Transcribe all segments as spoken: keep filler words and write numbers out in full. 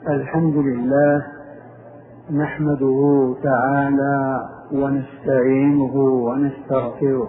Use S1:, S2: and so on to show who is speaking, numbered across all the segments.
S1: الحمد لله نحمده تعالى ونستعينه ونستغفره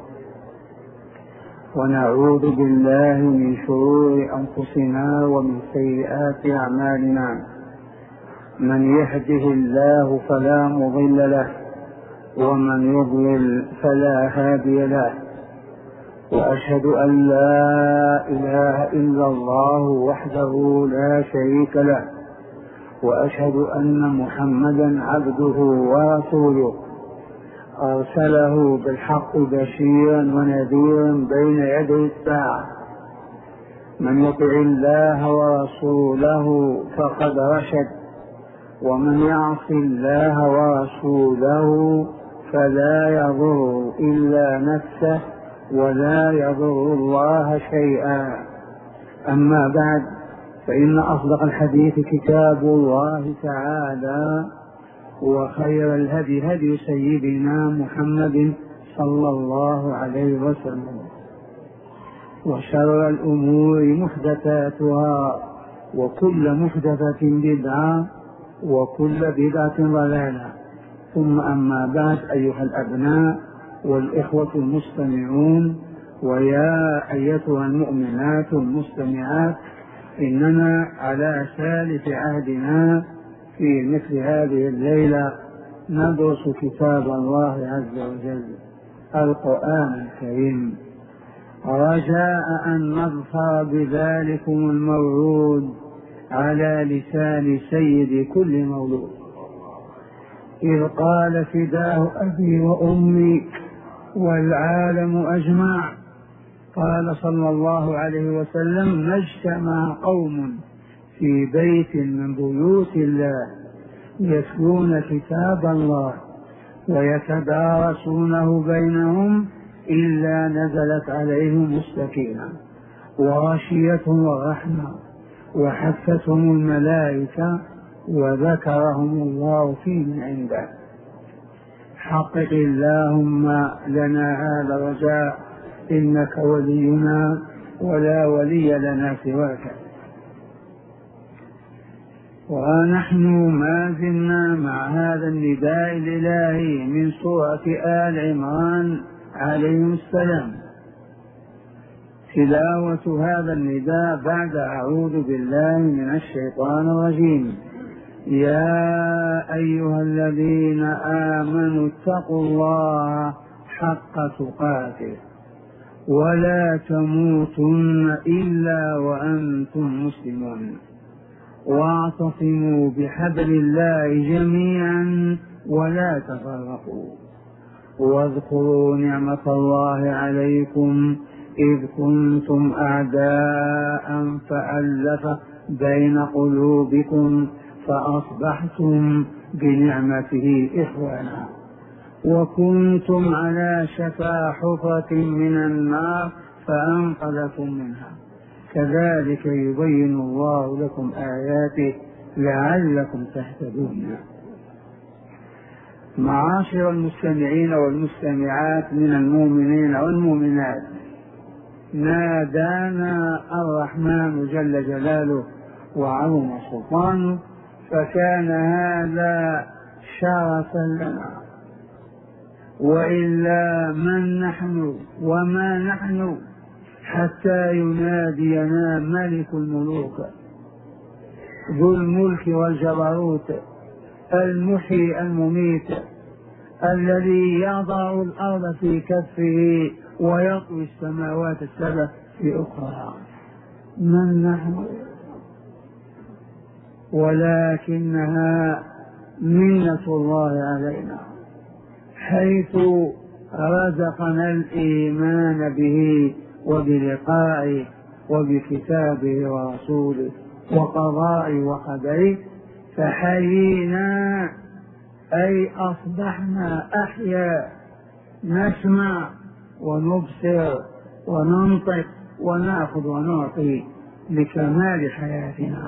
S1: ونعوذ بالله من شرور أنفسنا ومن سيئات أعمالنا. من يهده الله فلا مضل له ومن يضلل فلا هادي له، وأشهد أن لا إله إلا الله وحده لا شريك له، وأشهد أن محمدا عبده ورسوله أرسله بالحق بشيرا ونذيرا بين يدي الساعة. من يطع الله ورسوله فقد رشد، ومن يعص الله ورسوله فلا يضر إلا نفسه ولا يضر الله شيئا. أما بعد، فإن أصدق الحديث كتاب الله تعالى، وخير الهدي هدي سيدنا محمد صلى الله عليه وسلم، وشر الأمور محدثاتها، وكل محدثة بدعة، وكل بدعة ضلالة. ثم أما بعد، أيها الأبناء والإخوة المستمعون، ويا أيتها المؤمنات المستمعات، إننا على ثالث عهدنا في مثل هذه الليلة ندرس كتاب الله عز وجل القرآن الكريم، رجاء أن نظفر بذلكم الموعود على لسان سيد كل مولود، إذ قال: فداه أبي وأمي والعالم أجمع. قال صلى الله عليه وسلم: ما اجتمع قوم في بيت من بيوت الله يتلون كتاب الله ويتدارسونه بينهم إلا نزلت عليهم السكينة وغشيتهم الرحمة وحفتهم الملائكة وذكرهم الله في من عنده. حقق اللهم لنا هذا الرجاء، إنك ولينا ولا ولي لنا سواك. ونحن ما زلنا مع هذا النداء الإلهي من سورة آل عمران عليهم السلام. تلاوة هذا النداء بعد أعوذ بالله من الشيطان الرجيم: يا أيها الذين آمنوا اتقوا الله حق تقاته ولا تموتن إلا وأنتم مسلمون، واعتصموا بحبل الله جميعا ولا تفرقوا، واذكروا نعمة الله عليكم إذ كنتم أعداء فألف بين قلوبكم فأصبحتم بنعمته إخوانا، وكنتم على شفا حفرة من النار فأنقذكم منها، كذلك يبين الله لكم آياته لعلكم تهتدون. معاشر المستمعين والمستمعات من المؤمنين والمؤمنات، نادانا الرحمن جل جلاله وعظم سلطانه، فكان هذا شرفا لنا، وإلا من نحن وما نحن حتى ينادينا ملك الملوك ذو الملك والجبروت المحيي المميت الذي يضع الأرض في كفه ويطوي السماوات السبع في أخرى. من نحن؟ ولكنها منة الله علينا، حيث رزقنا الإيمان به وبلقائه وبكتابه ورسوله وقضائه وقدره، فحيينا أي أصبحنا أحياء، نسمع ونبصر وننطق ونأخذ ونعطي لكمال حياتنا.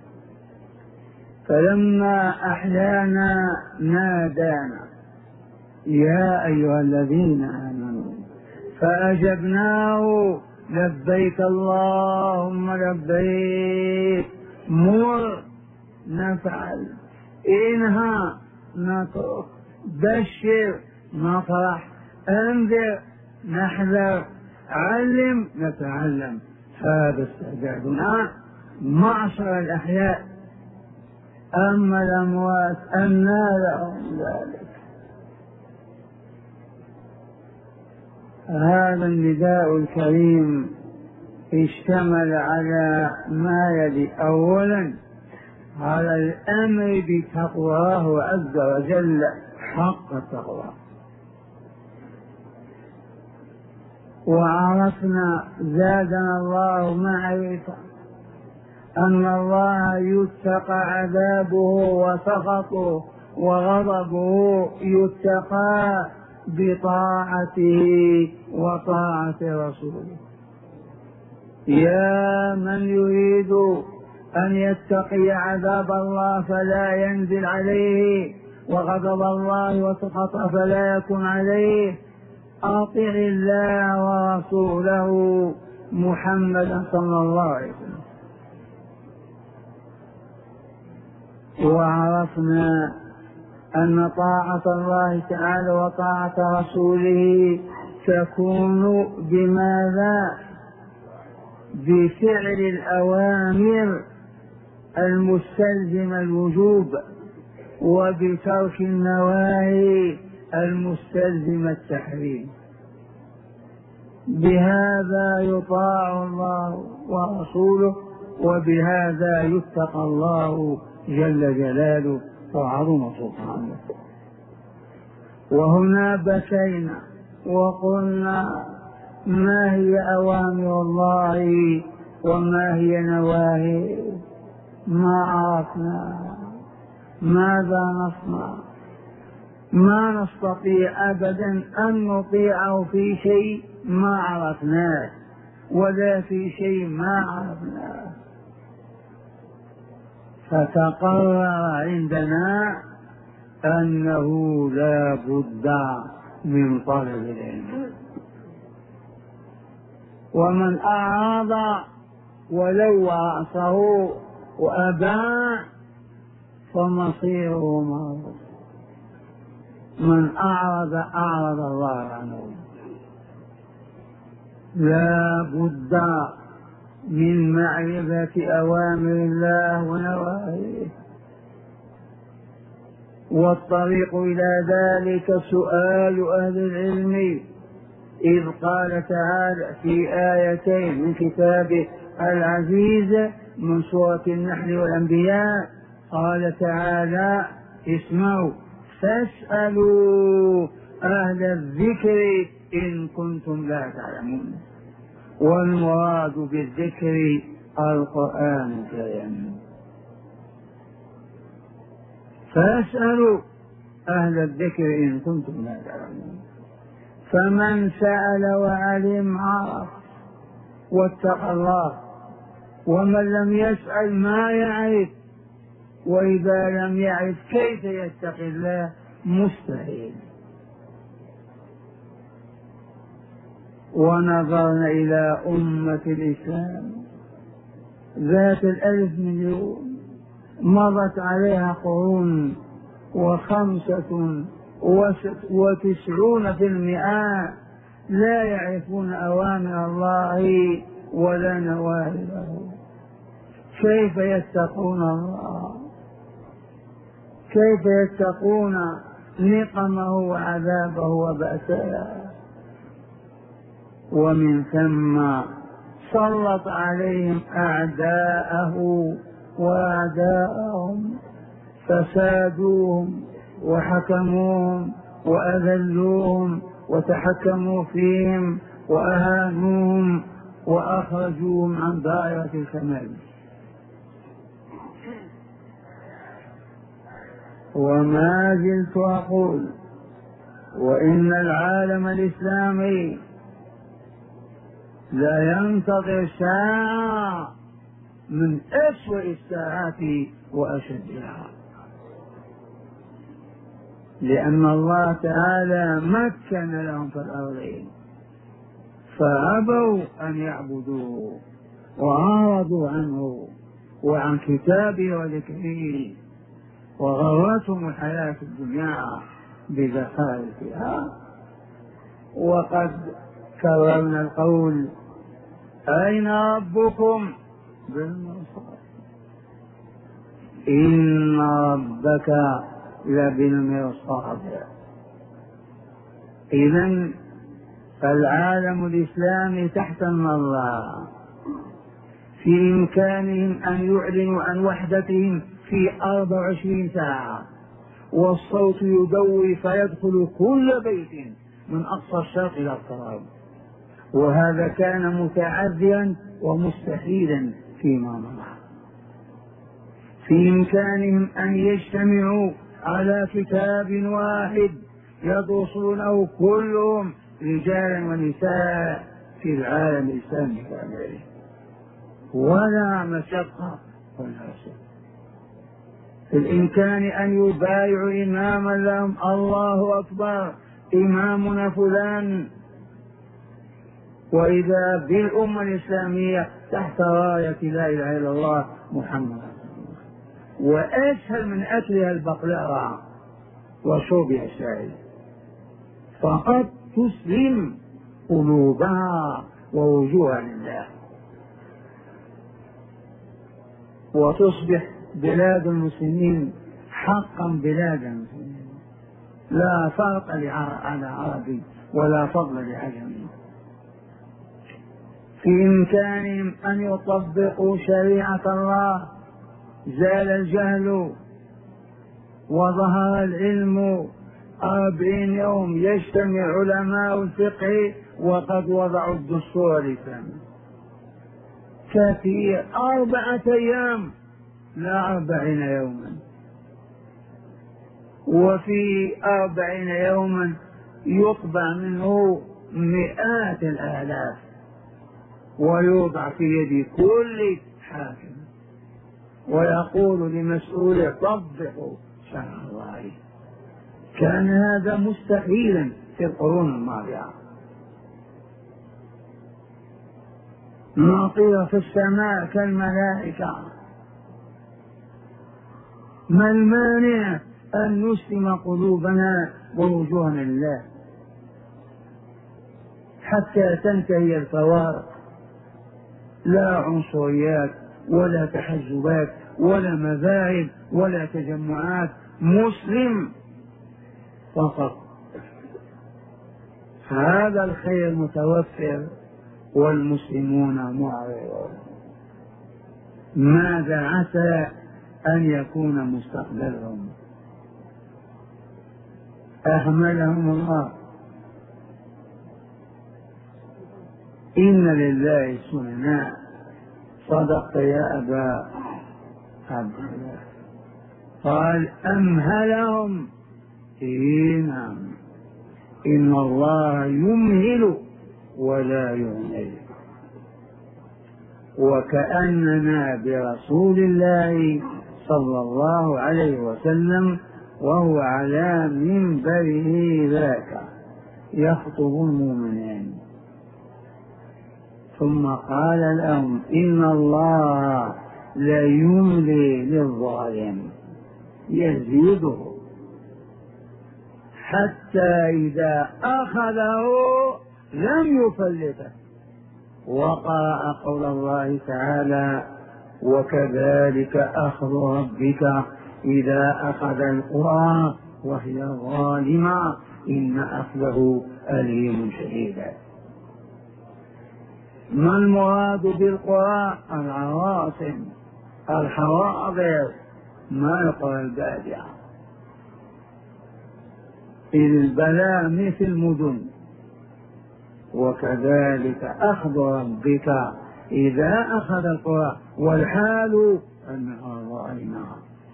S1: فلما أحيانا نادانا: يا أيها الذين آمنوا، فأجبناه: لبيك اللهم لبيك، مر نفعل، انهى نترك، بشر نفرح، انذر نحذر، علم نتعلم. هذا استعدادنا معشر الأحياء. أما الأموات أنى لهم ذلك؟ هذا النداء الكريم اشتمل على ما يلي: أولا على الأمر بتقواه عز وجل حق التقوى، وعرفنا زادنا الله معرفة أن الله يتقى عذابه وسخطه وغضبه يتقى بطاعته وطاعة رسوله. يا من يريد أن يتقي عذاب الله فلا ينزل عليه، وغضب الله وسخطه فلا يكن عليه، أطع الله ورسوله محمدا صلى الله عليه وسلم. وعرفنا أن طاعة الله تعالى وطاعة رسوله تكون بماذا؟ بفعل الأوامر المستلزم الوجوب، وبترك النواهي المستلزم التحريم. بهذا يطاع الله ورسوله، وبهذا يتقى الله جل جلاله وعظم سبحانه. وهنا بكينا وقلنا: ما هي أوامر الله وما هي نواهيه؟ ما عرفنا ماذا نصنع؟ ما نستطيع أبدا أن نطيعه في شيء ما عرفناه، ولا في شيء ما عرفناه. فتقرر عندنا أنه لا بد من طلب العلم. ومن أعرض ولو رأسه وأبى فمصيره معروف. من أعرض أعرض الله عنه. لا بد من معرفة أوامر الله ونواهيه، والطريق إلى ذلك سؤال أهل العلم. إذ قال تعالى في آيتين من كتابه العزيز من سورة النحل والأنبياء، قال تعالى: اسمعوا فاسألوا أهل الذكر إن كنتم لا تعلمون. والمراد بالذكر القرآن الكريم. فاسألوا أهل الذكر إن كنتم لا تعلمون. فمن سأل وعلم عرف واتقى الله، ومن لم يسأل ما يعرف، وإذا لم يعرف كيف يتقي الله؟ مستحيل. ونظرنا إلى أمة الإسلام ذات الألف مليون، مضت عليها قرون وخمسة وتسعون في المئة لا يعرفون أوامر الله ولا نواهيه. كيف يتقون الله؟ كيف يتقون نقمه وعذابه وبأسه؟ ومن ثم سلط عليهم أعداءه وأعداءهم فسادوهم وحكموهم وأذلوهم وتحكموا فيهم وأهانوهم وأخرجوهم عن دائرة الكمال. وما زلت أقول: وإن العالم الإسلامي لا ينتظر ساعة من أسوأ الساعات وأشدها، لأن الله تعالى مكن لهم في الأرض فأبوا أن يعبدوه وأعرضوا عنه وعن كتابه وذكره، وغرتهم الحياة الدنيا بزخارفها. وقد كررنا القول: أين ربكم بالمرصاد؟ إن ربك لبالمرصاد. إذن فالعالم الإسلامي تحت النظر، في إمكانهم أن يعلنوا عن وحدتهم في أربع وعشرين ساعة، والصوت يدوي فيدخل كل بيت من أقصى الشرق إلى الغرب، وهذا كان متعذرا ومستحيلا فيما مضى. في إمكانهم أن يجتمعوا على كتاب واحد يدرسونه كلهم رجالا ونساء في العالم الإسلامي كامله، ولا مشقة ولا شيء. في الإمكان أن يبايعوا إماما لهم: الله أكبر، إمامنا فلان. وإذا بالأمة الإسلامية تحت راية لا إله إلا الله محمد، وأسهل من أكلها البقلاوة وشربها الشاي، فقد تسلم قلوبها ووجوهها لله، وتصبح بلاد المسلمين حقا بلاد المسلمين، لا فرق على عربي ولا فضل لعجمي. في إمكانهم أن يطبقوا شريعة الله، زال الجهل وظهر العلم. أربعين يوم يجتمع علماء الفقه وقد وضعوا الدستور الإسلامي. كثير، أربعة أيام لا أربعين يوما، وفي أربعين يوما يطبع منه مئات الآلاف ويوضع في يد كل حاكم، ويقول لمسؤوله: طبقوا شرع الله. كان هذا مستحيلا في القرون الماضية. نطير في السماء كالملائكة، ما المانع أن نسلم قلوبنا ووجوهنا لله حتى تنتهي الفوارق؟ لا عنصريات ولا تحزبات ولا مذاهب ولا تجمعات، مسلم فقط. هذا الخير متوفر والمسلمون معرضون. ماذا عسى أن يكون مستقبلهم؟ أهملهم الله. إن لله سننا. صدقت يا أبا عبد الله. قال: أمهلهم. إيه نعم، إن الله يمهل ولا يهمل. وكأننا برسول الله صلى الله عليه وسلم وهو على منبره ذاك يخطب المؤمنين، ثم قال لهم: إن الله لا يملي للظالم يزيده حتى إذا أخذه لم يفلته. وقرأ قول الله تعالى: وكذلك أخذ ربك إذا أخذ القرى وهي ظالمة إن أخذه أليم شديد. ما المراد بالقرى؟ العواصم، الحواضر، ما القرى البادية. إذ البلاء مثل المدن. وكذلك أخذ ربك إذا أخذ القرى والحال أنها ظالمة،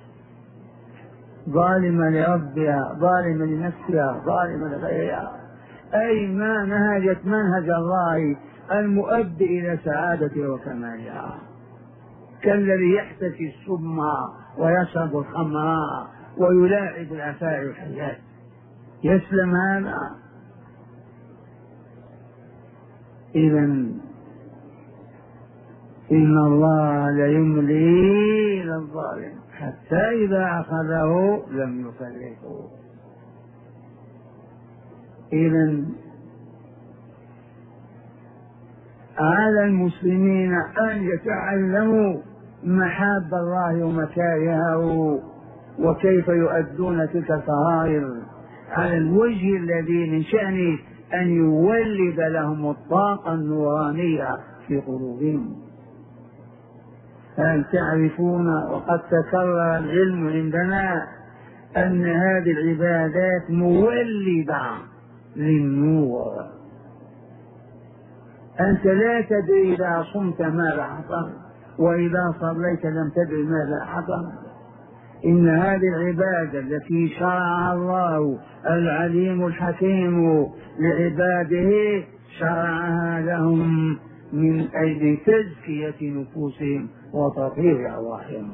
S1: ظالمة لربها، ظالمة لنفسها، ظالمة لغيرها، أي ما نهجت منهج الله المؤدي إلى سعادتها وكمالها، كالذي يحتسي السم ويشرب الخمر ويلاعب العفاء والحيات. يسلم هذا؟ إذن إن الله ليملي للظالم حتى إذا أخذه لم يفلته. إذن على المسلمين أن يتعلموا محاب الله ومكارهه وكيف يؤدون تلك الفرائض على الوجه الذي من شأنه أن يولد لهم الطاقة النورانية في قلوبهم. هل تعرفون وقد تكرر العلم عندنا أن هذه العبادات مولدة للنور. أنت لا تدري إذا صمت ماذا حصل، وإذا صليت لم تدري ماذا حصل. إن هذه العبادة التي شرعها الله العليم الحكيم لعباده شرعها لهم من أجل تزكية نفوسهم وتطهير أرواحهم.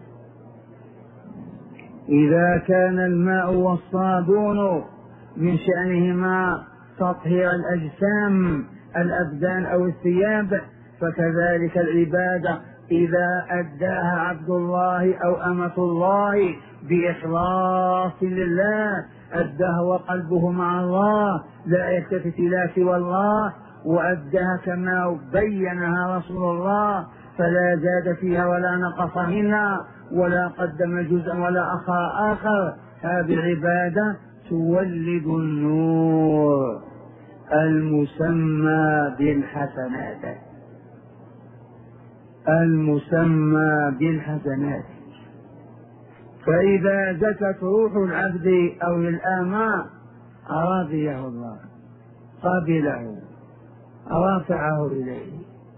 S1: إذا كان الماء والصابون من شأنهما تطهير الأجسام الأبدان أو الثياب، فكذلك العبادة إذا أداها عبد الله أو أمة الله بإخلاص لله أداها وقلبه مع الله لا يلتفت إلى سوى الله، وأداها كما بينها رسول الله فلا زاد فيها ولا نقص منها ولا قدم جزءا ولا أخر آخر. هذه العبادة تولد النور المسمى بالحسنات المسمى بالحسنات. فإذا زكت روح العبد أو الآماء رضيه الله قبله رفعه إليه.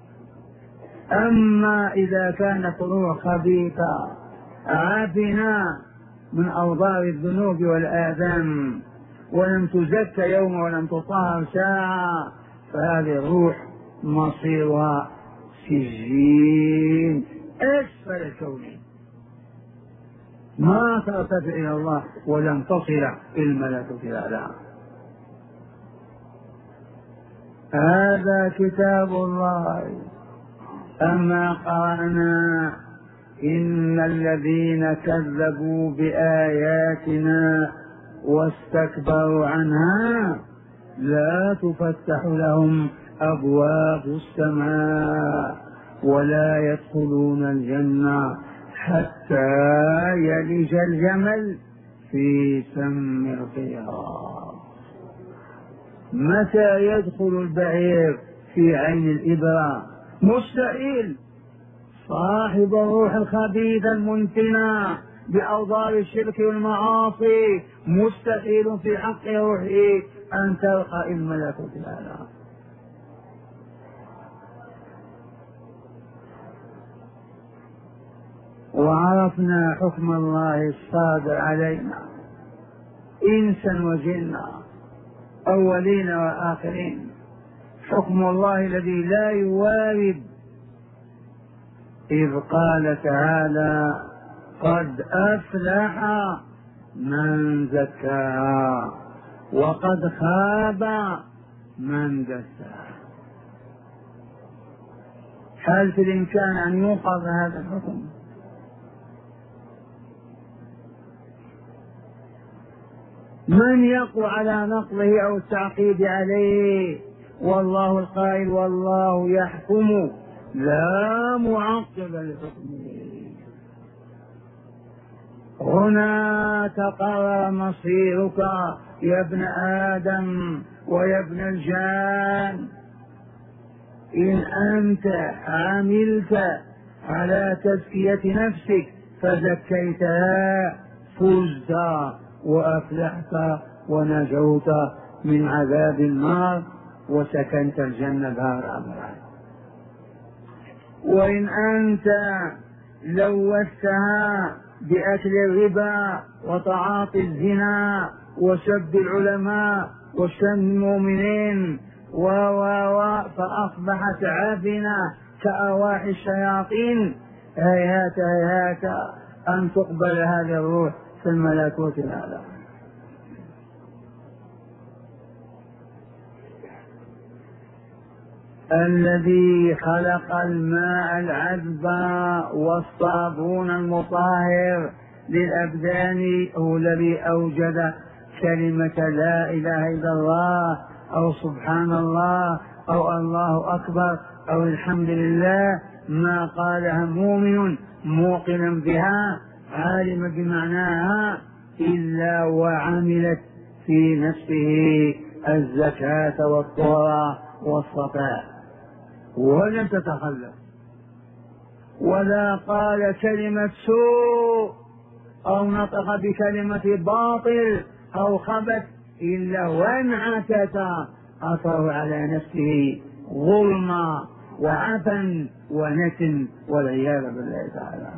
S1: أما إذا كانت روح خبيثة عافنا من أوضار الذنوب والآثام ولم تزك يوم ولم تطهر ساعة، فهذه الروح مصيرها سجين أسفل الكون، ما ترتفع إلى الله ولم تصل الملكوت الأعلى. هذا كتاب الله. أما قرأنا إن الذين كذبوا بآياتنا واستكبروا عنها لا تفتح لهم أبواب السماء ولا يدخلون الجنة حتى يلج الجمل في سم الخياط. متى يدخل البعير في عين الإبرة؟ مستحيل. صاحب الروح الخبيثة المنتنة بأوضار الشرك والمعاصي مستحيل في حق روحه أن تلقى الملكوت الأعلى. وعرفنا حكم الله الصادر علينا إنسا وجنا أولين وآخرين. حكم الله الذي لا يوارد، إذ قال تعالى قد أفلح من زكاها وقد خاب من دساها. هل في الإمكان أن يوقظ هذا الحكم؟ من يقوى على نقضه أو التعقيد عليه؟ والله القائل والله يحكم لا معقب لحكمه. هنا تقرر مصيرك يا ابن آدم ويا ابن الجان. إن أنت عملت على تزكية نفسك فزكيتها فزت وأفلحت ونجوت من عذاب النار وسكنت الجنة دار أبدا. وإن أنت لوثتها بأكل الربا وتعاطي الزنا وسب العلماء وشتم المؤمنين و و و فأصبحت عافنة كأرواح الشياطين، هيهات هيهات أن تقبل هذه الروح في الملكوت الأعلى. الذي خلق الماء العذب والصابون المطهر للأبدان هو الذي أوجد كلمة لا إله إلا الله أو سبحان الله أو الله أكبر أو الحمد لله، ما قالها مؤمن موقنا بها عالم بمعناها إلا وعملت في نفسه الزكاة والطهارة والصفاء ولم تتخلف، ولا قال كلمة سوء أو نطق بكلمة باطل أو خبث إلا وانعكس أثره على نفسه ظلما وعفا ونتن والعياذ بالله تعالى.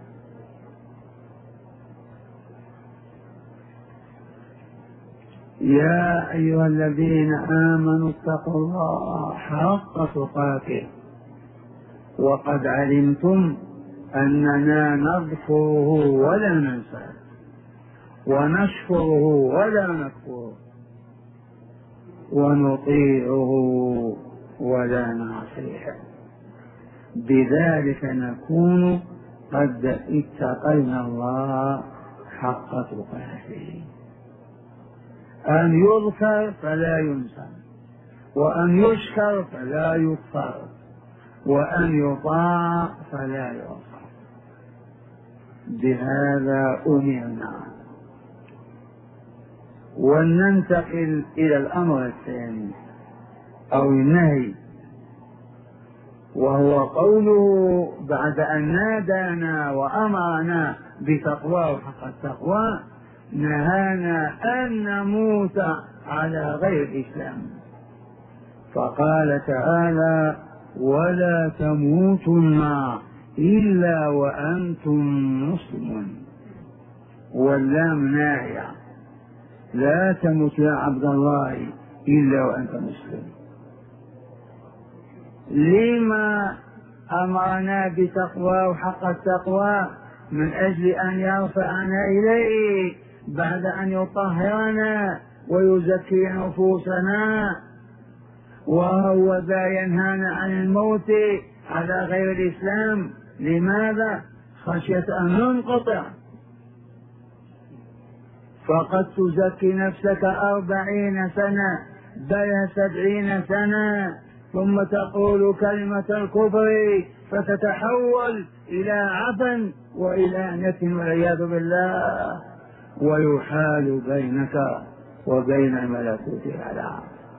S1: يا أيها الذين آمنوا اتقوا الله حق تقاته وقد علمتم أننا نذكره ولا ننساه ونشكره ولا نكفره ونطيعه ولا نعصيه، بذلك نكون قد اتقينا الله حق تقاته. أن يذكر فلا ينسى، وأن يشكر فلا يكفر، وأن يطاع فلا يعصى. بهذا أمرنا. ولننتقل إلى الأمر الثاني أو النهي، وهو قوله بعد أن نادانا وأمرنا بتقواه حق التقوى نهانا أن نموت على غير الإسلام، فقال تعالى: ولا تموتن إلا وأنتم مسلمون. واللام ناهية، لا تموت يا عبد الله إلا وأنت مسلم. لما أمرنا بتقواه حق التقوى؟ من أجل أن يرفعنا إليه بعد أن يطهرنا ويزكي نفوسنا، وهو ذا ينهانا عن الموت على غير الإسلام. لماذا؟ خشية أن ننقطع، فقد تزكي نفسك أربعين سنة بل سبعين سنة ثم تقول كلمة الكفر فتتحول إلى عفن وإلى نتن والعياذ بالله، ويحال بينك وبين ملكوت الأعلى،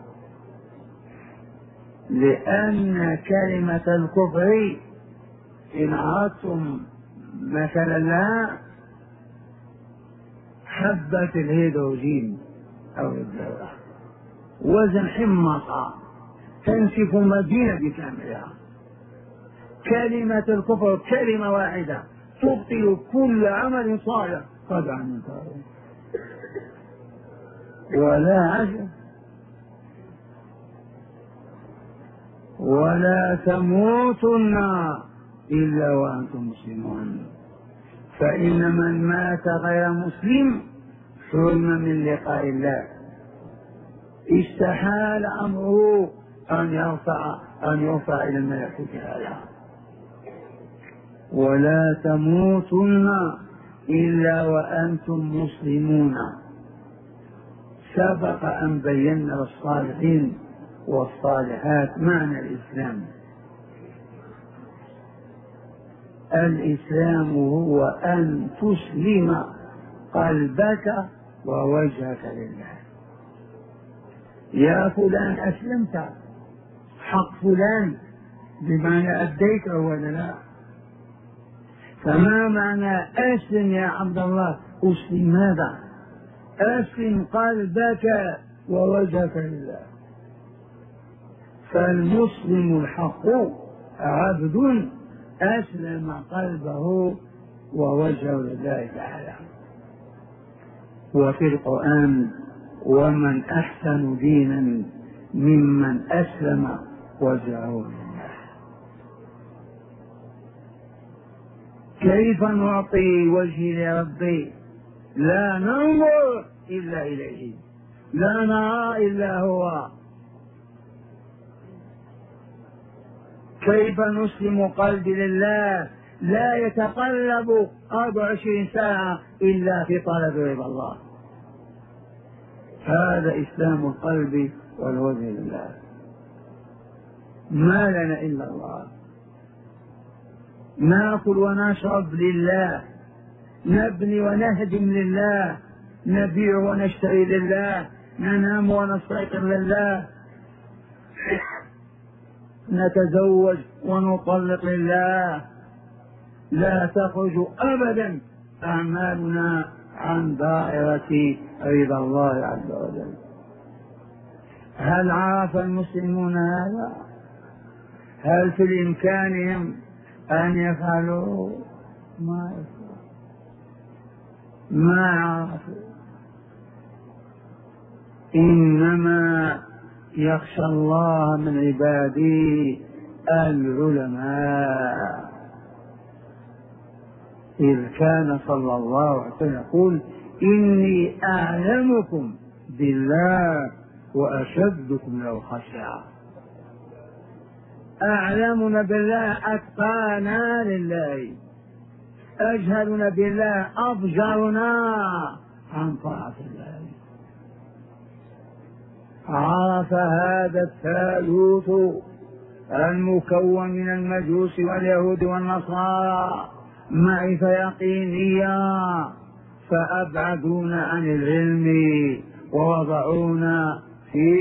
S1: لأن كلمة الكفر إن أردتم مثلا لها حبة الهيدروجين أو الذرة وزن حمصة تنسف مدينة بكاملها. كلمة الكفر كلمة واحدة تبطل كل عمل صالح قد عملته، ولا عجب. ولا تموتن إلا وأنتم مسلمون، فإن من مات غير مسلم حرم من لقاء الله، استحال أمره أن يرفع أن يرفع إلى الملكوت الأعلى. ولا تموتن إلا وأنتم مسلمون. سبق أن بينا للصالحين والصالحات معنى الإسلام. الإسلام هو أن تسلم قلبك ووجهك لله. يا فلان أسلمت، حق فلان بمعنى أديت ولا لا؟ فما معنى أسلم يا عبد الله؟ أسلم ماذا؟ أسلم قلبك ووجهك لله. فالمسلم الحق عبد أسلم قلبه ووجهه لله تعالى. وفي القرآن: ومن أحسن دينا ممن أسلم وجهه لله. كيف نعطي وجهي لربي؟ لا ننظر إلا إليه، لا نرى إلا هو. كيف نسلم قلبي لله لا يتقلب أربع وعشرين ساعة إلا في طلب رضا الله؟ هذا إسلام القلب والوجه لله. ما لنا إلا الله، ناكل ونشرب لله، نبني ونهدم لله، نبيع ونشتري لله، ننام ونستيقظ لله، نتزوج ونطلق لله. لا تخرج أبدا أعمالنا عن دائرة رضا الله عز وجل. هل عرف المسلمون هذا؟ هل في إمكانهم أن يفعلوا؟ ما يفعلوا، ما عرفوا. إنما يخشى الله من عباده العلماء. إذ كان صلى الله عليه وسلم يقول: إني أعلمكم بالله وأشدكم له خشية. أعلمنا بالله أتقانا لله، أجهلنا بالله أضجرنا عن طاعة الله. عرف هذا الثالوث المكون من المجوس واليهود والنصارى معرفة يقينية، فأبعدونا عن العلم ووضعونا في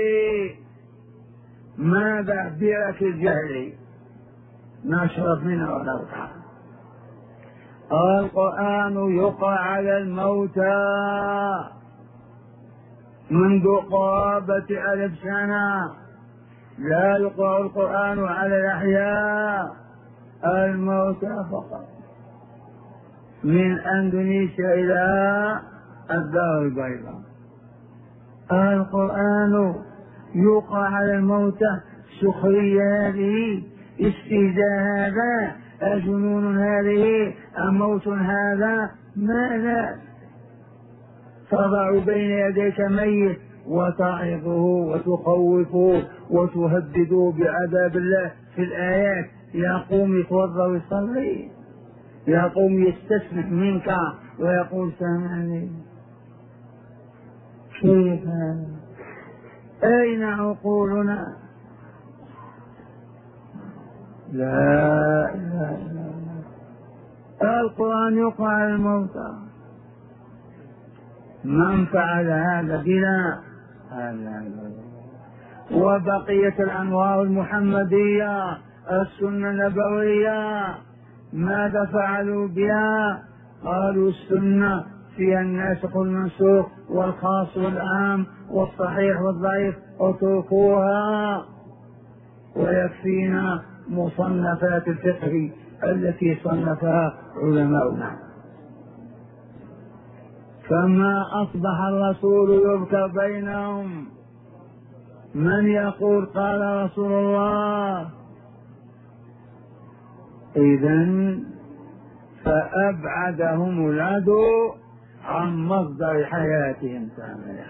S1: ماذا؟ برك الجهل نشرب منه ونرقى. القرآن يقرأ على الموتى منذ قرابة ألف سنة، لا يقرأ القرآن على الأحياء، الموتى فقط، من أندونيسيا إلى الدار البيضاء. القرآن يقرأ على الموتى. سخرية هذه؟ استهزاء هذا؟ أجنون هذه؟ أموت هذا؟ ماذا؟ تضع بين يديك ميت وتعظه وتخوفه وتهدده بعذاب الله في الآيات، يقوم يتوضا ويصلي، يقوم يستسمح منك ويقول سامحني. كيف هذا؟ أين عقولنا؟ لا إله إلا الله. القرآن يقرأ على الموتى. من فعل هذا بنا هذا. وبقية الأنوار المحمدية السنة النبوية ماذا فعلوا بها؟ قالوا السنة فيها الناسخ والمنسوخ والخاص والعام والصحيح والضعيف، اتركوها ويكفينا مصنفات الفقه التي صنفها علماؤنا. فما أصبح الرسول يذكر بينهم من يقول قال رسول الله. إذن فأبعدهم العدو عن مصدر حياتهم كاملة.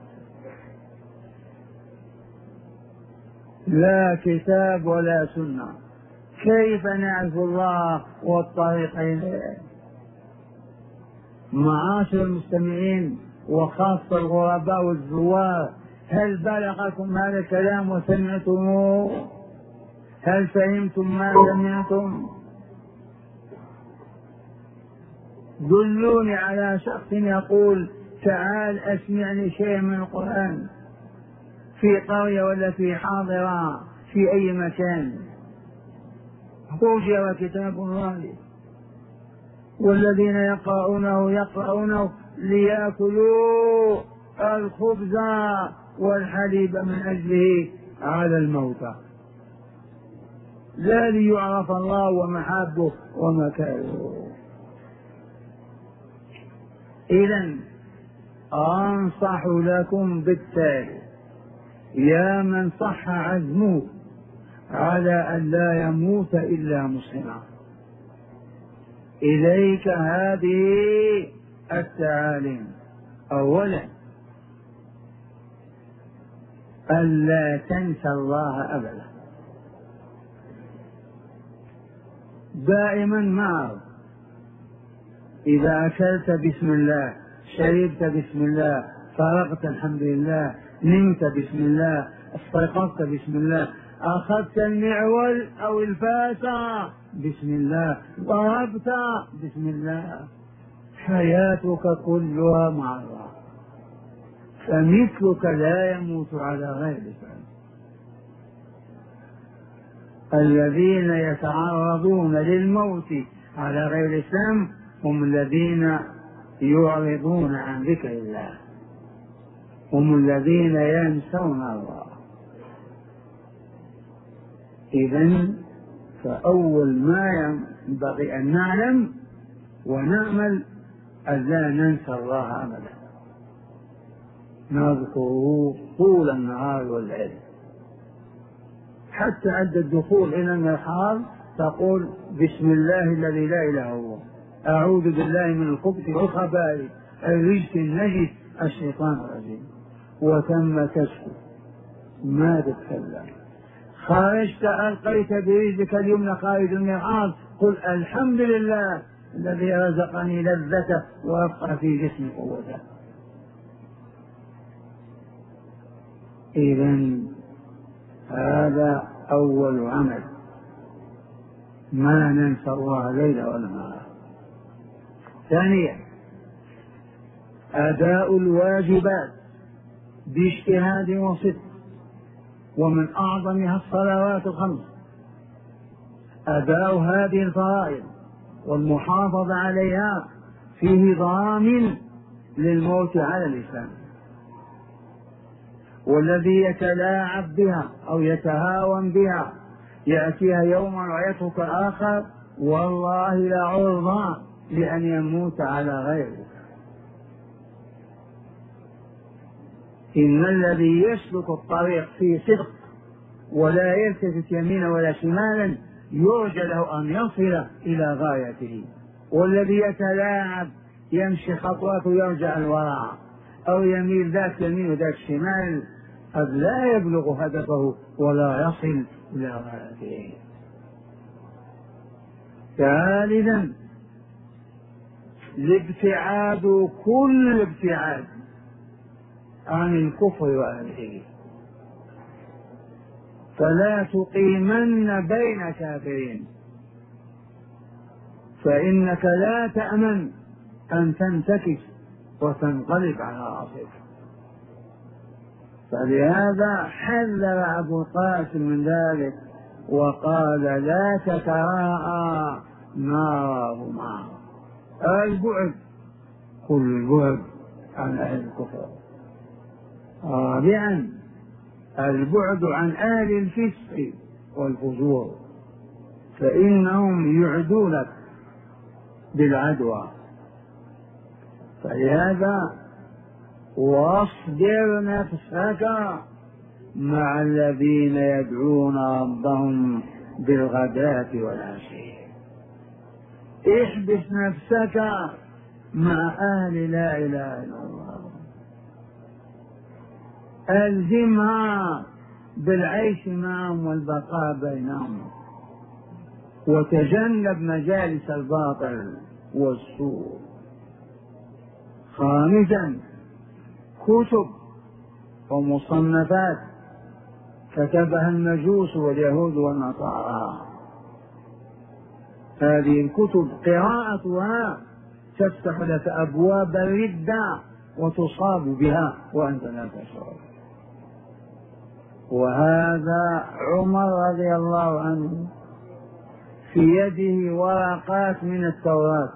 S1: لا كتاب ولا سنة، كيف نعرف الله والطريق إليه؟ معاشر المستمعين وخاصة الغرباء والزوار، هل بلغكم هذا الكلام وسمعتموه؟ هل فهمتم ما سمعتم؟ دلوني على شخص يقول تعال اسمعني شيء من القرآن في قرية ولا في حاضرة في أي مكان. أوجب كتاب الله والذين يقرؤونه يقرؤونه ليأكلوا الخبز والحليب من أجله على الموتى، لا ليعرف الله ومحابه ومكاره. إذن أنصح لكم بالتالي يا من صح عزمه على أن لا يموت إلا مسلما، إليك هذه التعاليم. أولا ألا تنسى الله أبدا، دائما معه. إذا أكلت بسم الله، شربت بسم الله، فرغت الحمد لله، نمت بسم الله، استيقظت بسم الله، أخذت المعول أو الفاسة بسم الله، ضربت بسم الله، حياتك كلها مع الله. فمثلك لا يموت على غير ذلك. الذين يتعرضون للموت على غير الإسلام هم الذين يعرضون عن ذكر الله، هم الذين ينسون الله. إذن فأول ما ينبغي أن نعلم ونعمل ألا ننسى الله أبدا، نذكره طول النهار والليل، حتى عند الدخول إلى المرحاض تقول بسم الله الذي لا إله إلا هو، أعوذ بالله من الخبث والخبائث، الرجس النجس، الشيطان الرجيم، وثم تسكت ما تتكلم. خرجت ألقيت برجلك اليمنى خارج المرحاض قل الحمد لله الذي رزقني لذته وأبقى في جسمي قوته. إذن هذا أول عمل، ما ننسى الله ليلا ولا نهارا. ثانيا أداء الواجبات باجتهاد وصدق، ومن أعظمها الصلوات الخمس. أداء هذه الفرائض والمحافظة عليها فيه ضامن للموت على الإسلام، والذي يتلاعب بها أو يتهاون بها يأتيها يوما ويترك الآخر والله لعرضة لأن يموت على غيره. إن الذي يسلك الطريق في صدق ولا يلتفت يمينا ولا شمالا يرجى له أن يصل إلى غايته، والذي يتلاعب يمشي خطوات ويرجع الوراء أو يميل ذاك يمين وذاك شمال قد لا يبلغ هدفه ولا يصل إلى غايته. ثالثا الابتعاد كل الابتعاد عن الكفر وأهله، فلا تقيمن بين كافرين، فإنك لا تأمن أن تنتكس وتنقلب على عاصفة. فلهذا حذر أبو القاسم من ذلك وقال لا تتراءى ما راه معه. البعد كل البعد عن أهل الكفر. رابعا البعد عن أهل الفسق والفجور، فإنهم يعدونك بالعدوى. فلهذا واصبر نفسك مع الذين يدعون ربهم بالغداة والعشي. احبس نفسك مع أهل لا إله إلا الله، ألزمها بالعيش معهم والبقاء بينهم، وتجنب مجالس الباطل والسوء. خامسا كتب ومصنفات كتبها المجوس واليهود والنصارى، هذه الكتب قراءتها تفتح لك أبواب الردة وتصاب بها وأنت لا تشعر. وهذا عمر رضي الله عنه في يده ورقات من التوراة،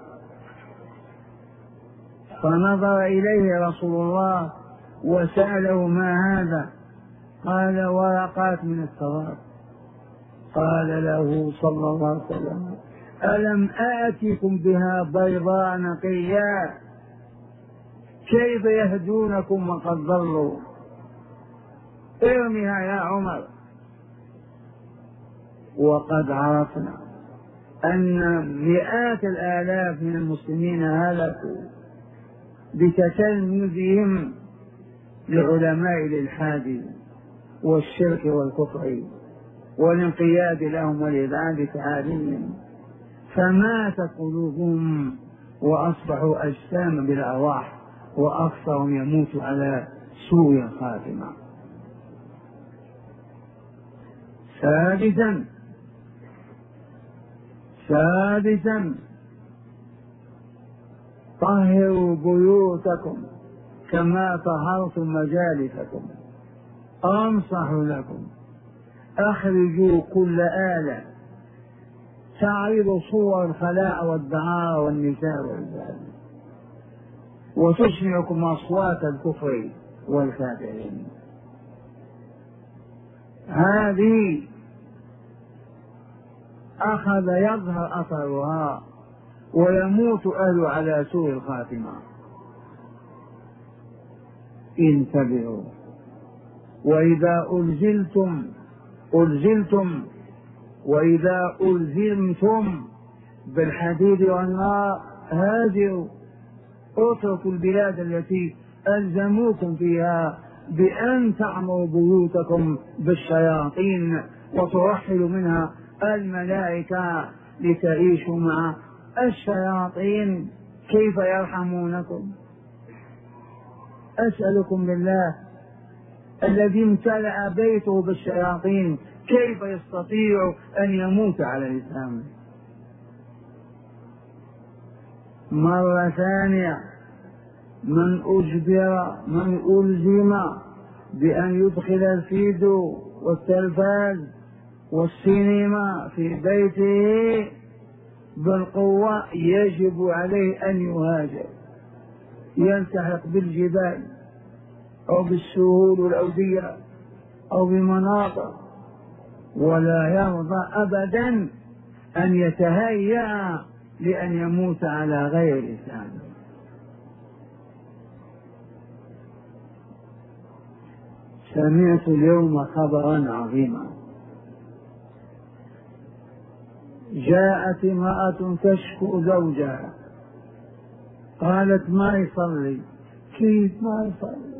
S1: فنظر إليه رسول الله وسأله ما هذا؟ قال ورقات من التوراة. قال له صلى الله عليه وسلم ألم آتكم بها بيضاء نقيا كيف يهدونكم وقد ضلوا؟ ارمها يا عمر. وقد عرفنا أن مئات الآلاف من المسلمين هلكوا بتتلمذهم لعلماء الإلحاد والشرك والكفر والانقياد لهم والإذعان بتعاليمهم، فماتت قلوبهم وأصبحوا أجساما بالأرواح، وأكثرهم يموت على سوء الخاتمة. سادسا سادسا طهروا بيوتكم كما طهرتم مجالسكم. أنصح لكم أخرجوا كل آلة تعرض صور الخلاء والدعارة والنساء والرجال وتسمعكم أصوات الكفر والكافرين. هذه أخذ يظهر أثرها ويموت أهل على سوء الخاتمة. انتبهوا. وإذا ألزلتم ألزلتم وإذا ألزمتم بالحديد والنار هاجروا، اتركوا البلاد التي ألزموكم فيها بأن تعمروا بيوتكم بالشياطين وترحلوا منها الملائكة لتعيشوا مع الشياطين. كيف يرحمونكم؟ أسألكم بالله الذي امتلأ بيته بالشياطين كيف يستطيع أن يموت على الإسلام؟ مرة ثانية، من أجبر من ألزم بأن يدخل الفيديو والتلفاز والسينما في بيته بالقوة يجب عليه أن يهاجر، يلتحق بالجبال أو بالسهول والأودية أو بمناطق، ولا يرضى أبدا أن يتهيأ لأن يموت على غير الإسلام. سمعت اليوم خبرا عظيما. جاءت امرأة تشكو زوجها، قالت ما يصلي. كيف ما يصلي؟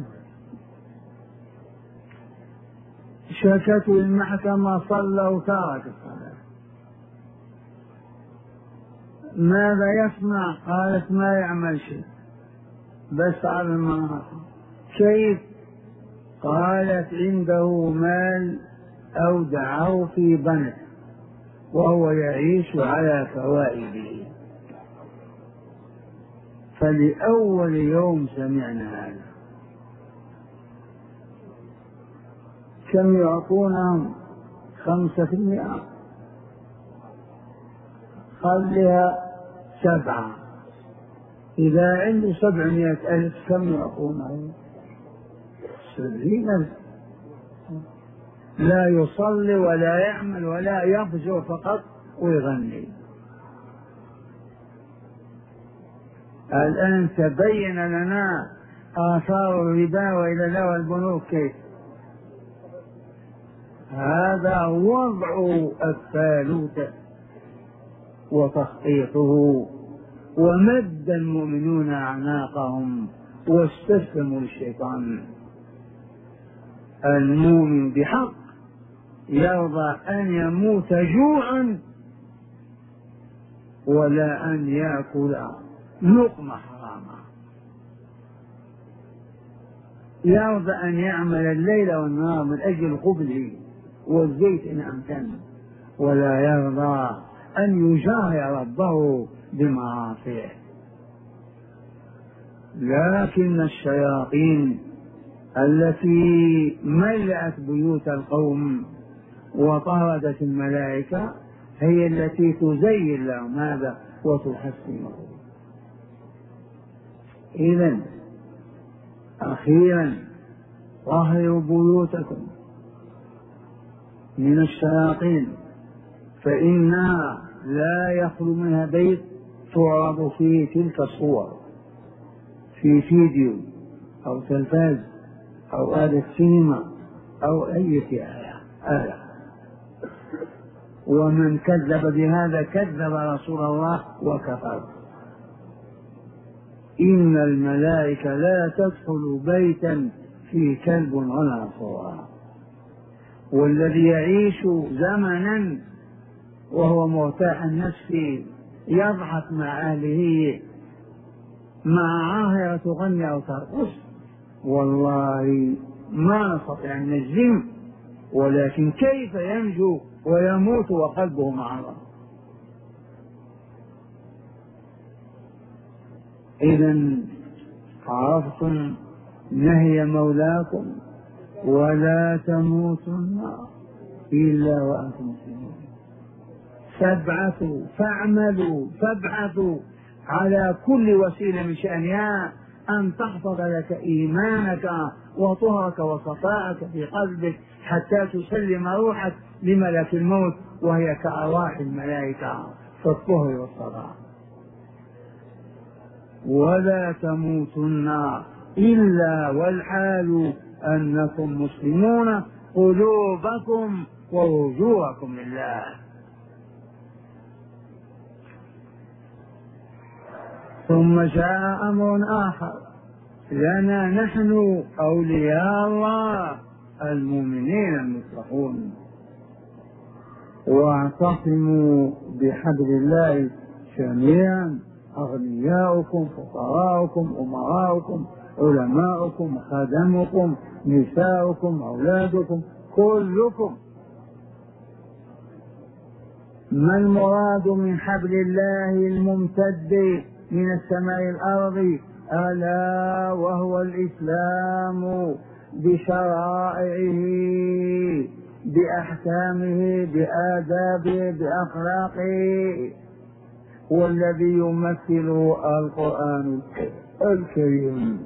S1: شكت المحكمة صلى وترك الصلاة. ماذا يصنع؟ قالت ما يعمل شيء بس على المناطق. كيف؟ قالت عنده مال أودعه في بنك وهو يعيش على فوائده. فلأول يوم سمعنا هذا. كم يعطونهم؟ خمسة في المئة، خليها سبعة. إذا عنده سبعمائة ألف كم يعطونه؟ سبعين ألف. لا يصلي ولا يعمل ولا يفجر فقط ويغني. الآن تبين لنا آثار الربا وإلى له البنوك كيف. هذا وضع الثالوث وتخطيطه، ومد المؤمنون أعناقهم واستسلموا للشيطان. المؤمن بحق يرضى أن يموت جوعا ولا أن يأكل لقمة حراما، يرضى أن يعمل الليل والنهار من أجل القبل والزيت إن أمكن، ولا يرضى أن يجاهر ربه بمعاصيه. لكن الشياطين التي ملأت بيوت القوم وطردت الملائكة هي التي تزين لهم هذا وتحسنه. إذن أخيرا طهروا بيوتكم من الشياطين، فإنها لا يخلو منها بيت تعرض فيه تلك الصور في فيديو أو تلفاز أو آلة سينما أو أي آلة. ومن كذب بهذا كذب رسول الله وكفر. إن الملائكة لا تدخل بيتا فيه كلب ولا صورة. والذي يعيش زمنا وهو مرتاح النفس يضحك مع أهله مع عاهرة تغني أو ترقص، والله ما نستطيع أن نجزم، ولكن كيف ينجو ويموت وقلبه مع الله؟ إذن عرفتم نهي مولاكم ولا تموتن إلا وأنتم مسلمون. فابعثوا فاعملوا فابعثوا على كل وسيلة من شأنها أن تحفظ لك إيمانك وطهرك وصفاءك في قلبك حتى تسلم روحك لملك الموت، وهي كأرواح الملائكة في الطهر والصلاة. ولا تموتن إلا والحال أنكم مسلمون قلوبكم ووجوهكم لله. ثم جاء أمر آخر لنا نحن أولياء الله المؤمنين المتقون: واعتصموا بحبل الله جميعا، أغنياؤكم فقراؤكم أمراؤكم علماؤكم خدمكم نساؤكم أولادكم كلكم. ما المراد من حبل الله الممتد من السماء الأرض؟ ألا وهو الإسلام بشرائعه بأحكامه بآدابه بأخلاقه، والذي يمثله القرآن الكريم.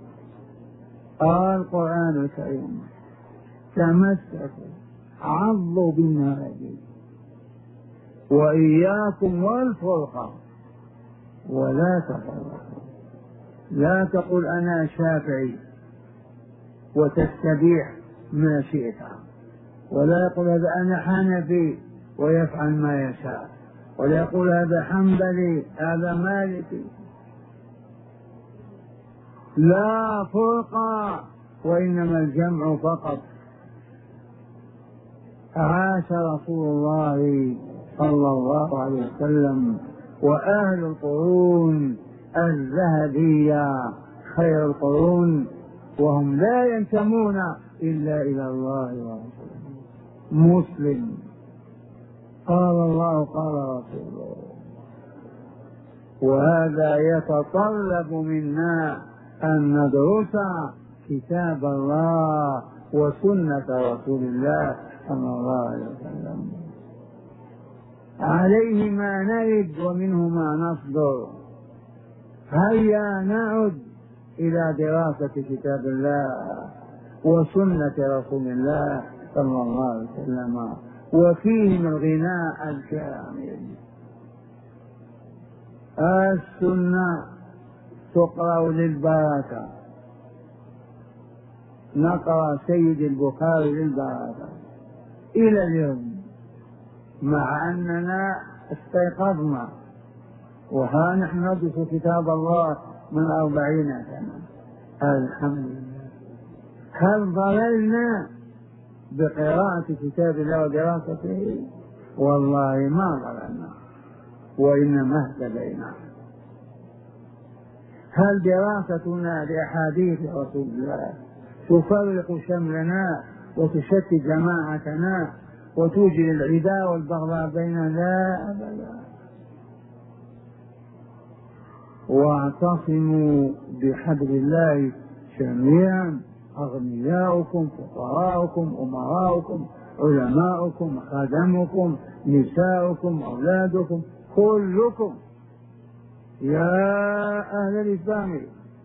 S1: القرآن الكريم تمسكوا عضوا بالنواجذ وإياكم والفرقة ولا تفرقوا. لا تقل أنا شافعي وتستبيح ما شئت، ولا يقول هذا أنا حنفي ويفعل ما يشاء، ولا يقول هذا حنبلي هذا مالكي. لا فرقة وإنما الجمع فقط. عاش رسول الله صلى الله عليه وسلم وأهل القرون الذهبية خير القرون وهم لا ينتمون إلا إلى الله ورسوله. مسلم قال الله قال رسوله. وهذا يتطلب منا أن ندرس كتاب الله وسنة رسول الله صلى الله عليه وسلم. عليهما نرد ومنهما نصدر. هيا نعد إلى دراسة كتاب الله وسنة رسول الله صلى الله عليه وسلم، وفيهم الغناء الكامل. السنة تقرأ للبركة، نقرأ سيد البخاري للبركة إلى اليوم، مع أننا استيقظنا وها نحن ندرس كتاب الله من أربعين سنة. الحمد لله. هل ضللنا بقراءة كتاب الله ودراسته؟ والله ما ضللنا وإنما اهتدينا. هل دراستنا لأحاديث رسول الله تفرق شملنا وتشتت جماعتنا وتوجد العداء والبغضاء بيننا؟ لا أبدا. واعتصموا بحبل الله جميعا، أغنياؤكم فقراؤكم أمراؤكم علماؤكم خدمكم نساؤكم أولادكم كلكم. يا أهل الإسلام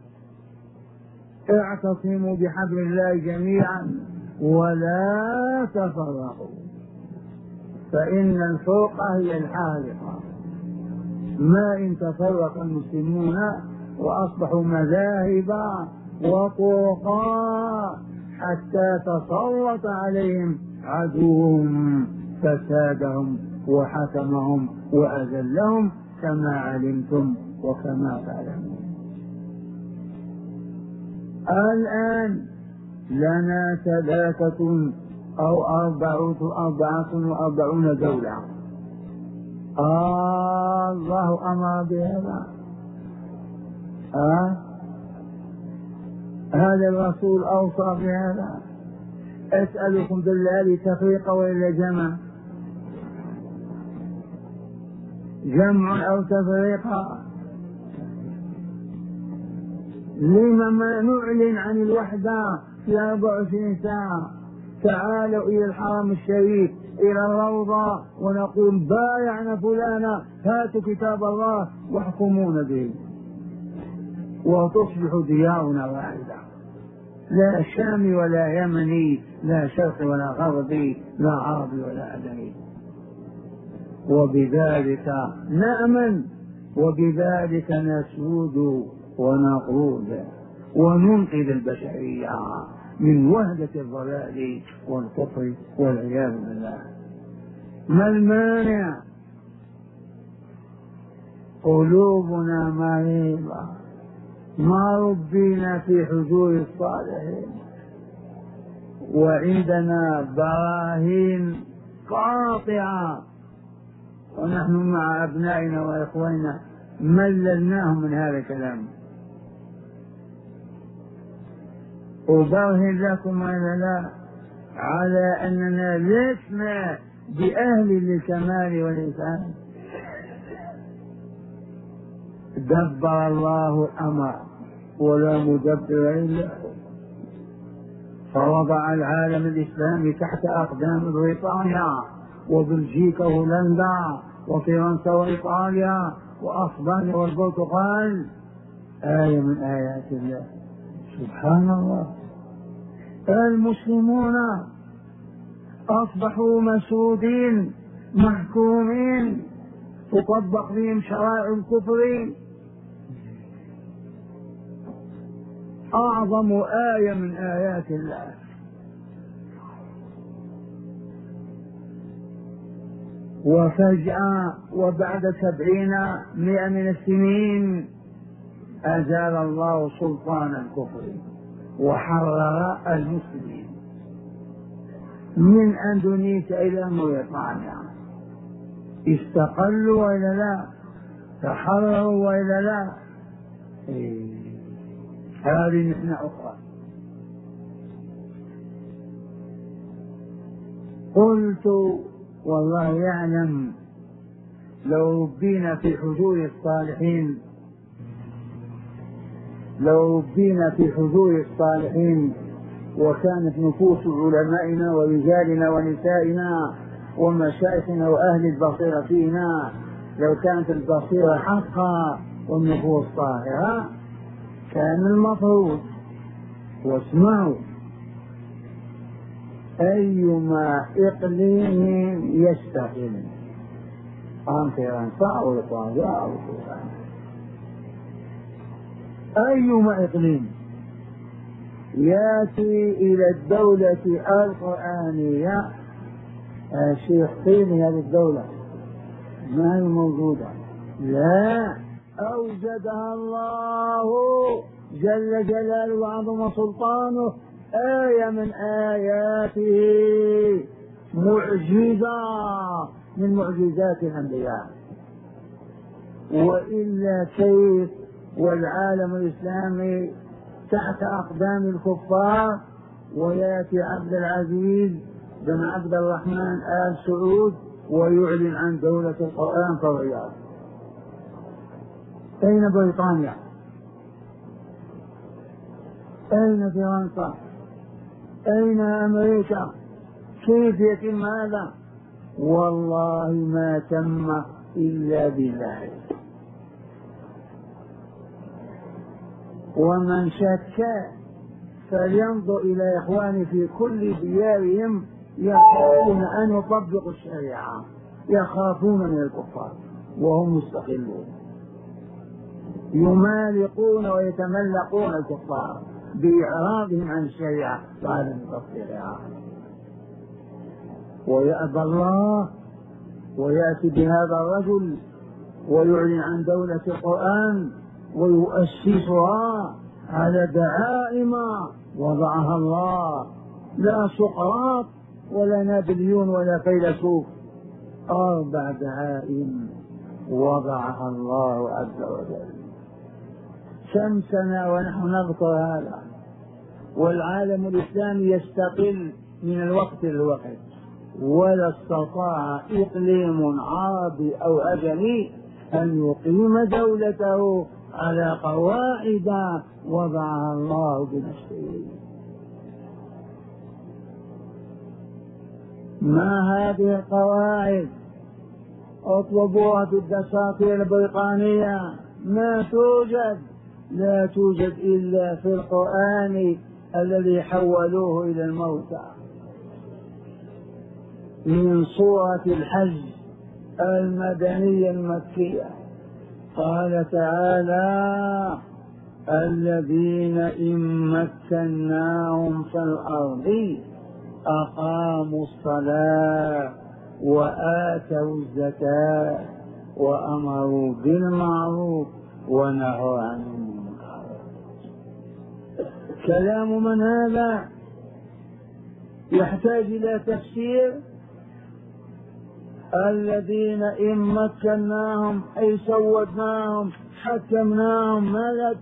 S1: اعتصموا بحبل الله جميعا ولا تفرقوا، فإن الفرقة هي الحالقة. ما إن تفرق المسلمون وأصبحوا مذاهب وطرقا حتى تسلط عليهم عدوهم فسادهم وحكمهم وأذلهم كما علمتم وكما تعلمون. الآن لنا ثلاثة أو أربعة أربعة وأربعون دولة آه الله أمر بهذا. آه هذا الرسول أوصى بهذا. أسألكم بالله تفريق وإلا جمع؟ جمع أو تفريقا؟ لما ما نعلن عن الوحدة في أربع وعشرين ساعة؟ تعالوا إلى الحرم الشريف إلى الروضة ونقول بايعنا فلانا، هاتوا كتاب الله واحكمون به وتصبح ديارنا واحدة، لا شامي ولا يمني، لا شرقي ولا غربي، لا عربي ولا عجمي. وبذلك نأمن وبذلك نسود ونقود وننقذ البشرية من وهدة الضلال والكفر والعياذ بالله. ما المانع؟ قلوبنا مريضة، ما ربينا في حجور الصالحين، وعندنا براهين قاطعة، ونحن مع أبنائنا وإخواننا مللناهم من هذا الكلام. أبرهن لكم ولا لا على أننا لسنا بأهل للكمال والإحسان. دبر الله الأمر ولا مدبر إلا هو، فوضع العالم الإسلامي تحت أقدام بريطانيا وبلجيكا وهولندا وفرنسا وإيطاليا وأسبانيا والبرتغال، آية من آيات الله. سبحان الله. المسلمون أصبحوا مسودين محكومين، تطبق بهم شرائع الكفر. أعظم آية من آيات الله. وفجأة وبعد سبعين مئة من السنين أزال الله سلطان الكفر وحرر المسلمين من أندونيسيا إلى موريتانيا. استقلوا وإلا لا؟ تحرروا وإلا لا؟ إيه. هذه محنة أخرى. قلت والله يعلم لو ربينا في حضور الصالحين، لو ربينا في حضور الصالحين وكانت نفوس علمائنا ورجالنا ونسائنا ومشايخنا وأهل البصيرة فينا، لو كانت البصيرة حقا والنفوس طاهرة، كان المفروض واسمعوا أيما إقليم يستقل عن فرنسا أو إيطاليا أو إيران، أيما إقليم يأتي إلى الدولة القرآنية، الشيخ قيمي هذه الدولة ما هي موجودة، لا أوجدها الله جل جلاله وعظم سلطانه، آية من آياته، معجزة من معجزات الأنبياء. وإلا كيف والعالم الإسلامي تحت أقدام الكفار، ويأتي عبد العزيز بن عبد الرحمن آل سعود ويعلن عن دولة القرآن في الرياض. أين بريطانيا؟ أين فرنسا؟ أين أمريكا؟ كيف يتم هذا؟ والله ما تم إلا بالله. ومن شك فلينظر إلى إخواني في كل ديارهم يخافون أن يطبقوا الشريعة، يخافون من الكفار وهم مستقلون، يمالقون ويتملقون الكفار بإعراضهم عن الشريعة وعدم تطبيقها. ويأبى الله ويأتي بهذا الرجل ويعلن عن دولة القرآن ويؤسسها على دعائم وضعها الله، لا سقراط ولا نابليون ولا فيلسوف، أربع دعائم وضعها الله عز وجل. شمسنا ونحن نذكر هذا، والعالم الإسلامي يستقل من الوقت للوقت، ولا استطاع إقليم عربي أو أجنبي أن يقيم دولته على قواعد وضعها الله بنفسه. ما هذه القواعد؟ اطلبوها في الدساتير البريطانية، ما توجد، لا توجد إلا في القرآن الذي حولوه إلى الموتى. من سورة الحج المدنية المكية قال تعالى: الذين إن مكناهم في الأرض أقاموا الصلاة وآتوا الزكاة وأمروا بالمعروف ونهوا عن المنكر. كلام من هذا؟ يحتاج إلى تفسير. الذين إن مكناهم أي سودناهم حكمناهم، ماذا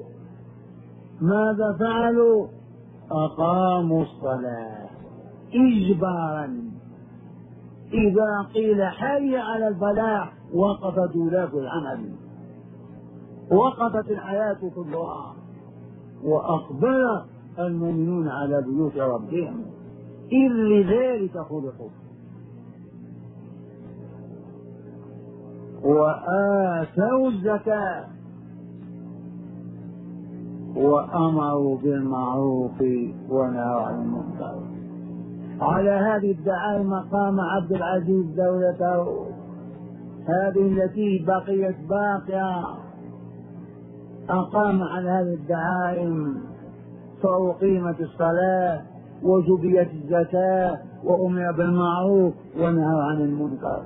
S1: ماذا فعلوا؟ أقاموا الصلاة إجبارا. إذا قيل حي على الفلاح وقف دولاب العمل، وقفت الحياة كلها، وأقبل المؤمنون على بيوت ربهم، إذ لذلك خلقوا. وآتوا الزكاة وأمروا بالمعروف ونهوا عن المنكر. على هذه الدعائم قام عبد العزيز دولته، هذه التي بقيت باقية، أقام على هذه الدعائم، فأقيمت الصلاة وجبيت الزكاة وأمر بالمعروف ونهى عن المنكر،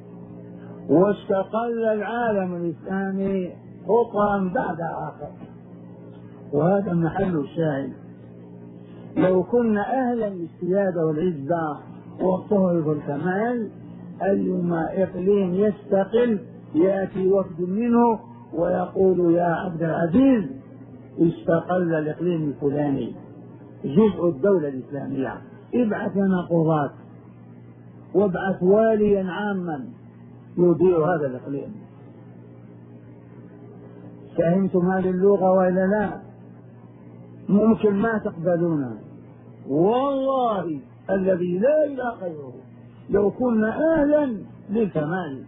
S1: واستقل العالم الإسلامي خطوة بعد آخر. وهذا محل الشاهد. لو كنا أهلا للسيادة والعزة والطهر والكمال، أيما إقليم يستقل يأتي وفد منه ويقول: يا عبد العزيز استقل الإقليم الفلاني جزء الدولة الإسلامية، ابعث لنا قضاة وابعث واليا عاما يدير هذا الإقليم. فهمتم هذه اللغة وإلا لا؟ ممكن ما تقبلونها، والله الذي لا إله غيره لو كنا أهلا للكمال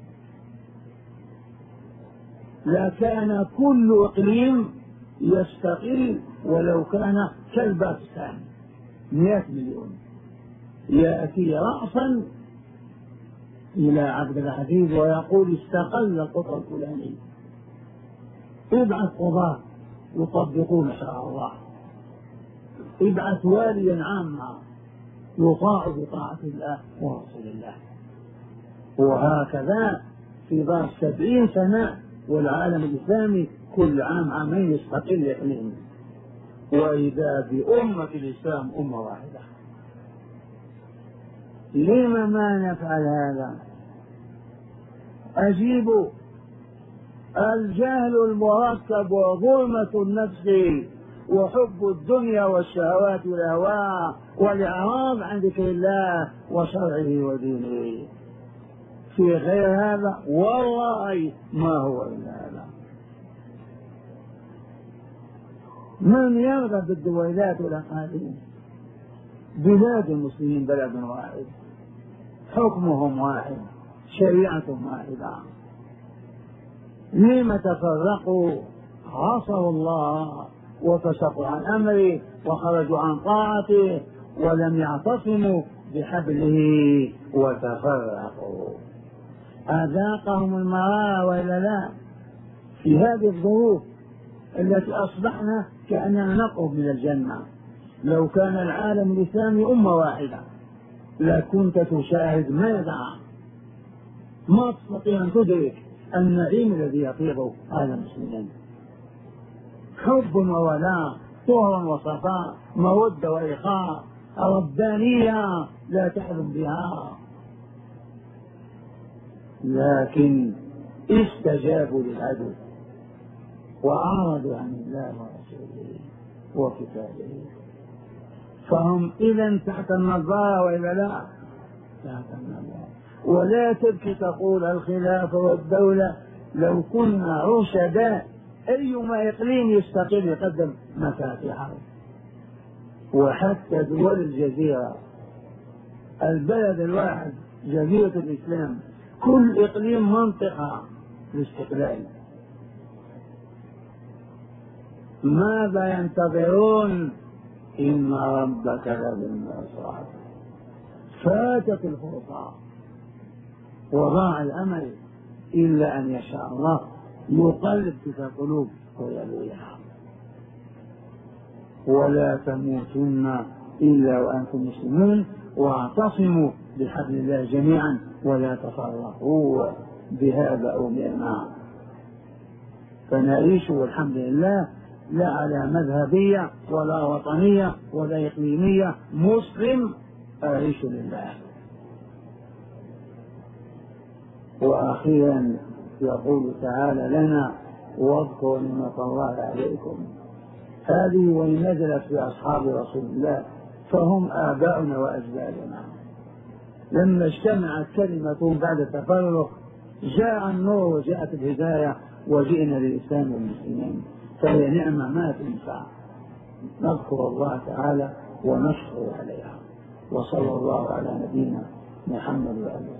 S1: لكان كل إقليم يستقل، ولو كان كالباكستان مئة مليون، يأتي رأسا إلى عبد العزيز ويقول: استقل القطر الفلاني، ابعث قضاة يطبقون شرع الله، ابعث واليا عاما يطاع بطاعة الله ورسول الله. وهكذا في ظرف سبعين سنة والعالم الإسلامي كل عام عامين يستقل إقليم، وإذا بأمة الإسلام أمة واحدة. لما ما نفعل هذا؟ أجيبوا. الجهل المركب وظلمة النفس وحب الدنيا والشهوات والأهواء والإعراض عن ذكر الله وشرعه ودينه. في غير هذا والله ما هو إلا هذا. من يرغب بالدويلات والأقاليم؟ بلاد المسلمين بلد واحد، حكمهم واحد، شريعتهم واحدة. لم تفرقوا؟ عصوا الله وفسقوا عن أمره وخرجوا عن طاعته ولم يعتصموا بحبله وتفرقوا. أذاقهم المرار وإلا لا؟ في هذه الظروف التي أصبحنا كأننا نقرب من الجنة. لو كان العالم الإسلامي أمة واحدة لكنت تشاهد ماذا؟ ما تستطيع أن تدرك النعيم الذي يطيبه على المسلمين. حب وولاء، طهر وصفاء، مودة وإخاء، ربانية لا تحلم بها. لكن استجابوا للعدو وأعرضوا عن الله ورسوله وكتابه، فهم إذا تحت النظارة وإلا لا؟ تحت النظارة. ولا تبكي تقول الخلافة والدولة، لو كنا رشداء أيما إقليم يستقل يقدم مفاتيحه. وحتى دول الجزيرة، البلد الواحد جزيرة الإسلام، كل إقليم منطقة للاستقلال. ماذا ينتظرون؟ إن ربك لبالمرصاد. فاتت الفرصة وضاع الأمل، إلا أن يشاء الله يقلب تلك القلوب ويلويها. ولا تموتن إلا وأنتم مسلمون، واعتصموا بحبل الله جميعا ولا تفرقوا. بهذا أمرنا، فنعيش والحمد لله لا على مذهبية ولا وطنية ولا إقليمية، مسلم أعيش لله. وأخيرا يقول تعالى لنا: واذكروا نعمة الله عليكم. هذه وإن نزلت في أصحاب رسول الله فهم آباؤنا وأجدادنا. لما اجتمعت كلمتهم بعد التفرق جاء النور وجاءت الهداية وجئنا للإسلام والمسلمين، فهي نعمة ما تنفع. نذكر الله تعالى ونشكر عليها. وصلى الله على نبينا محمد وآله.